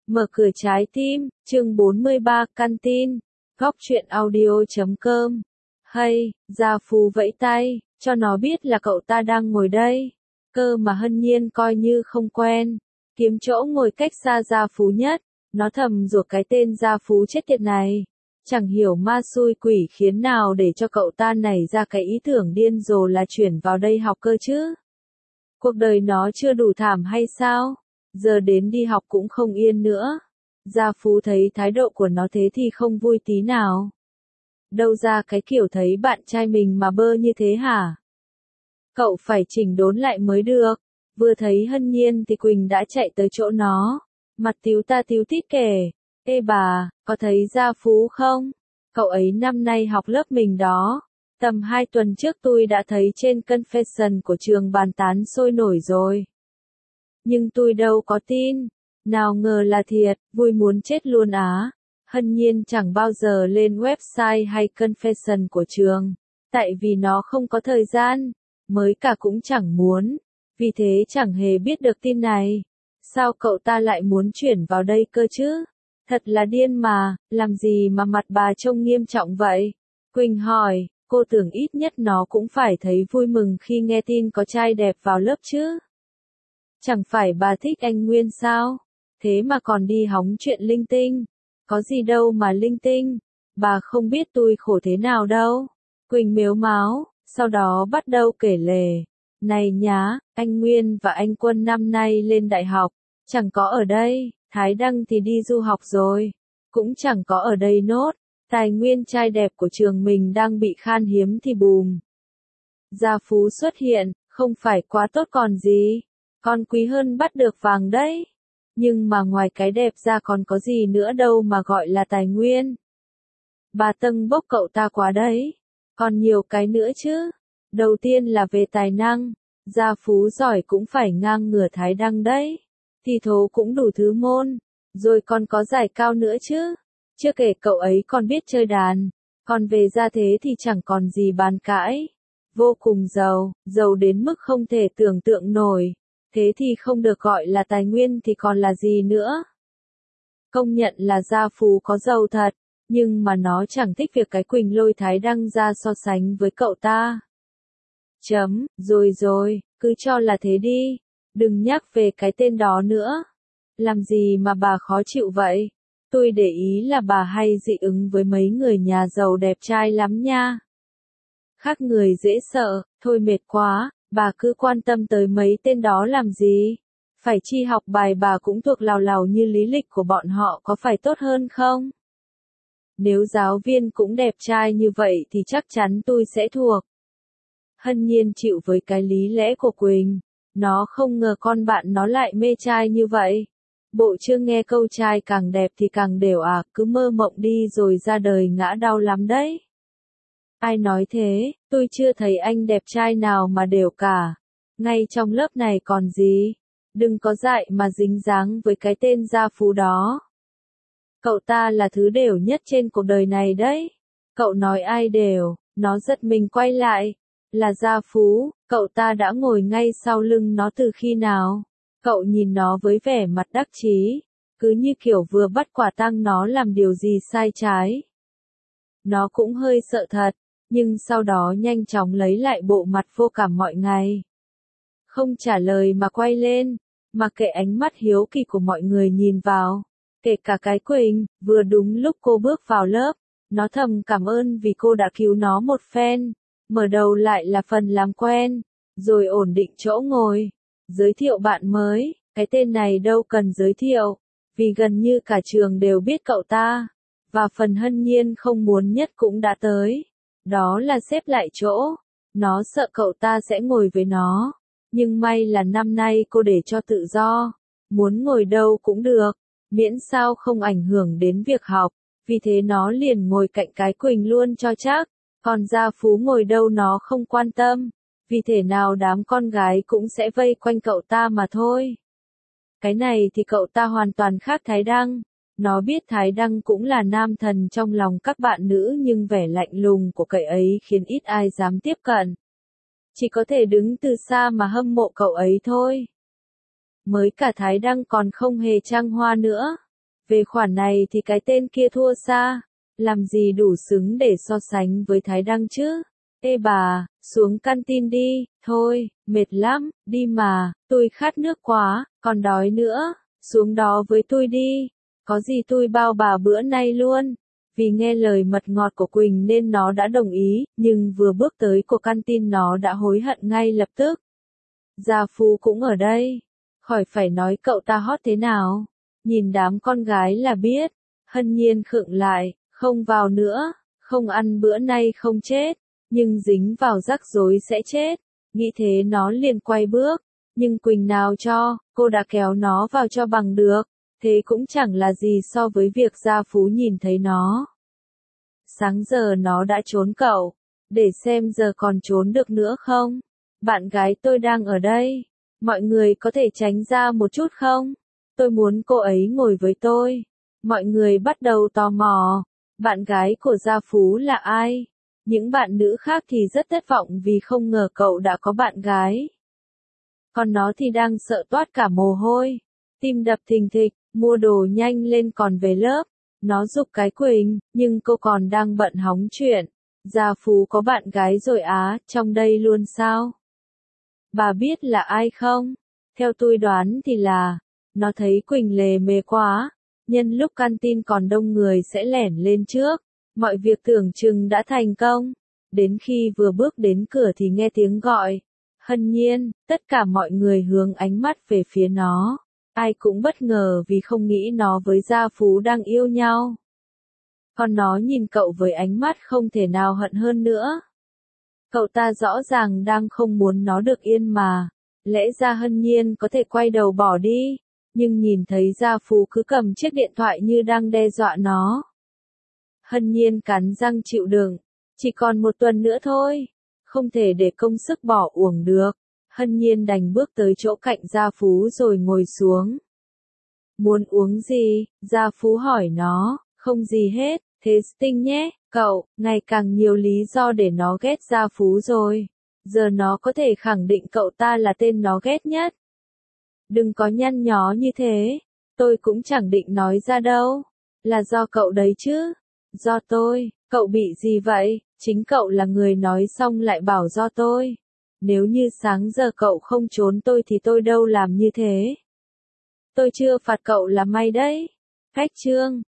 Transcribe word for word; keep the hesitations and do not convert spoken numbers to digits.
Mở cửa trái tim, chương bốn mươi ba, căn tin, góc truyện audio chấm com. Hay, Gia Phú vẫy tay, cho nó biết là cậu ta đang ngồi đây. Cơ mà Hân Nhiên coi như không quen, kiếm chỗ ngồi cách xa Gia Phú nhất, nó thầm rủa cái tên Gia Phú chết tiệt này. Chẳng hiểu ma xui quỷ khiến nào để cho cậu ta nảy ra cái ý tưởng điên rồ là chuyển vào đây học cơ chứ. Cuộc đời nó chưa đủ thảm hay sao? Giờ đến đi học cũng không yên nữa. Gia Phú thấy thái độ của nó thế thì không vui tí nào. Đâu ra cái kiểu thấy bạn trai mình mà bơ như thế hả? Cậu phải chỉnh đốn lại mới được. Vừa thấy Hân Nhiên thì Quỳnh đã chạy tới chỗ nó. Mặt tíu ta tíu tít kể. Ê bà, có thấy Gia Phú không? Cậu ấy năm nay học lớp mình đó. Tầm hai tuần trước tôi đã thấy trên confession của trường bàn tán sôi nổi rồi. Nhưng tôi đâu có tin. Nào ngờ là thiệt, vui muốn chết luôn á. Hân Nhiên chẳng bao giờ lên website hay confession của trường. Tại vì nó không có thời gian. Mới cả cũng chẳng muốn. Vì thế chẳng hề biết được tin này. Sao cậu ta lại muốn chuyển vào đây cơ chứ? Thật là điên mà, làm gì mà mặt bà trông nghiêm trọng vậy? Quỳnh hỏi, cô tưởng ít nhất nó cũng phải thấy vui mừng khi nghe tin có trai đẹp vào lớp chứ. Chẳng phải bà thích anh Nguyên sao? Thế mà còn đi hóng chuyện linh tinh. Có gì đâu mà linh tinh. Bà không biết tôi khổ thế nào đâu. Quỳnh mếu máo, sau đó bắt đầu kể lể. Này nhá, anh Nguyên và anh Quân năm nay lên đại học. Chẳng có ở đây, Thái Đăng thì đi du học rồi. Cũng chẳng có ở đây nốt. Tài nguyên trai đẹp của trường mình đang bị khan hiếm thì bùm. Gia Phú xuất hiện, không phải quá tốt còn gì. Còn quý hơn bắt được vàng đấy. Nhưng mà ngoài cái đẹp ra còn có gì nữa đâu mà gọi là tài nguyên. Bà tâng bốc cậu ta quá đấy. Còn nhiều cái nữa chứ. Đầu tiên là về tài năng. Gia Phú giỏi cũng phải ngang ngửa Thái Đăng đấy. Thi thố cũng đủ thứ môn. Rồi còn có giải cao nữa chứ. Chưa kể cậu ấy còn biết chơi đàn. Còn về gia thế thì chẳng còn gì bàn cãi. Vô cùng giàu, giàu đến mức không thể tưởng tượng nổi. Thế thì không được gọi là tài nguyên thì còn là gì nữa. Công nhận là Gia Phú có giàu thật. Nhưng mà nó chẳng thích việc cái Quỳnh lôi Thái Đăng ra so sánh với cậu ta. Chấm, rồi rồi, cứ cho là thế đi. Đừng nhắc về cái tên đó nữa. Làm gì mà bà khó chịu vậy? Tôi để ý là bà hay dị ứng với mấy người nhà giàu đẹp trai lắm nha. Khác người dễ sợ, thôi mệt quá, bà cứ quan tâm tới mấy tên đó làm gì? Phải chi học bài bà cũng thuộc lào lào như lý lịch của bọn họ có phải tốt hơn không? Nếu giáo viên cũng đẹp trai như vậy thì chắc chắn tôi sẽ thuộc. Hân Nhiên chịu với cái lý lẽ của Quỳnh. Nó không ngờ con bạn nó lại mê trai như vậy. Bộ chưa nghe câu trai càng đẹp thì càng đều à, cứ mơ mộng đi rồi ra đời ngã đau lắm đấy. Ai nói thế, tôi chưa thấy anh đẹp trai nào mà đều cả. Ngay trong lớp này còn gì. Đừng có dại mà dính dáng với cái tên Gia Phú đó. Cậu ta là thứ đều nhất trên cuộc đời này đấy. Cậu nói ai đều, nó giật mình quay lại. Là Gia Phú, cậu ta đã ngồi ngay sau lưng nó từ khi nào? Cậu nhìn nó với vẻ mặt đắc chí, cứ như kiểu vừa bắt quả tang nó làm điều gì sai trái. Nó cũng hơi sợ thật, nhưng sau đó nhanh chóng lấy lại bộ mặt vô cảm mọi ngày. Không trả lời mà quay lên, mà kệ ánh mắt hiếu kỳ của mọi người nhìn vào. Kể cả cái Quỳnh, vừa đúng lúc cô bước vào lớp, nó thầm cảm ơn vì cô đã cứu nó một phen. Mở đầu lại là phần làm quen, rồi ổn định chỗ ngồi. Giới thiệu bạn mới, cái tên này đâu cần giới thiệu, vì gần như cả trường đều biết cậu ta. Và phần Hân Nhiên không muốn nhất cũng đã tới. Đó là xếp lại chỗ. Nó sợ cậu ta sẽ ngồi với nó. Nhưng may là năm nay cô để cho tự do. Muốn ngồi đâu cũng được, miễn sao không ảnh hưởng đến việc học. Vì thế nó liền ngồi cạnh cái Quỳnh luôn cho chắc. Còn Gia Phú ngồi đâu nó không quan tâm. Vì thể nào đám con gái cũng sẽ vây quanh cậu ta mà thôi. Cái này thì cậu ta hoàn toàn khác Thái Đăng. Nó biết Thái Đăng cũng là nam thần trong lòng các bạn nữ nhưng vẻ lạnh lùng của cậu ấy khiến ít ai dám tiếp cận. Chỉ có thể đứng từ xa mà hâm mộ cậu ấy thôi. Mới cả Thái Đăng còn không hề trăng hoa nữa. Về khoản này thì cái tên kia thua xa, làm gì đủ xứng để so sánh với Thái Đăng chứ. Ê bà, xuống canteen đi, thôi, mệt lắm, đi mà, tôi khát nước quá, còn đói nữa, xuống đó với tôi đi, có gì tôi bao bà bữa nay luôn. Vì nghe lời mật ngọt của Quỳnh nên nó đã đồng ý, nhưng vừa bước tới của canteen nó đã hối hận ngay lập tức. Gia Phú cũng ở đây, khỏi phải nói cậu ta hot thế nào, nhìn đám con gái là biết. Hân Nhiên khựng lại, không vào nữa, không ăn bữa nay không chết, nhưng dính vào rắc rối sẽ chết. Nghĩ thế nó liền quay bước, nhưng Quỳnh nào cho, cô đã kéo nó vào cho bằng được, thế cũng chẳng là gì so với việc Gia Phú nhìn thấy nó. Sáng giờ nó đã trốn cậu, để xem giờ còn trốn được nữa không. Bạn gái tôi đang ở đây, mọi người có thể tránh ra một chút không? Tôi muốn cô ấy ngồi với tôi. Mọi người bắt đầu tò mò, bạn gái của Gia Phú là ai? Những bạn nữ khác thì rất thất vọng vì không ngờ cậu đã có bạn gái. Còn nó thì đang sợ toát cả mồ hôi, tim đập thình thịch, mua đồ nhanh lên còn về lớp. Nó giục cái Quỳnh, nhưng cô còn đang bận hóng chuyện. Gia Phú có bạn gái rồi á, trong đây luôn sao? Bà biết là ai không? Theo tôi đoán thì là, nó thấy Quỳnh lề mề quá, nhân lúc canteen còn đông người sẽ lẻn lên trước. Mọi việc tưởng chừng đã thành công. Đến khi vừa bước đến cửa thì nghe tiếng gọi. Hân Nhiên, tất cả mọi người hướng ánh mắt về phía nó. Ai cũng bất ngờ vì không nghĩ nó với Gia Phú đang yêu nhau. Còn nó nhìn cậu với ánh mắt không thể nào hận hơn nữa. Cậu ta rõ ràng đang không muốn nó được yên mà. Lẽ ra Hân Nhiên có thể quay đầu bỏ đi, nhưng nhìn thấy Gia Phú cứ cầm chiếc điện thoại như đang đe dọa nó. Hân Nhiên cắn răng chịu đựng, chỉ còn một tuần nữa thôi, không thể để công sức bỏ uổng được. Hân Nhiên đành bước tới chỗ cạnh Gia Phú rồi ngồi xuống. Muốn uống gì? Gia Phú hỏi nó. Không gì hết, thế Sting nhé, cậu, ngày càng nhiều lý do để nó ghét Gia Phú rồi. Giờ nó có thể khẳng định cậu ta là tên nó ghét nhất. Đừng có nhăn nhó như thế, tôi cũng chẳng định nói ra đâu. Là do cậu đấy chứ. Do tôi, cậu bị gì vậy? Chính cậu là người nói xong lại bảo do tôi. Nếu như sáng giờ cậu không trốn tôi thì tôi đâu làm như thế. Tôi chưa phạt cậu là may đấy. Khách trương.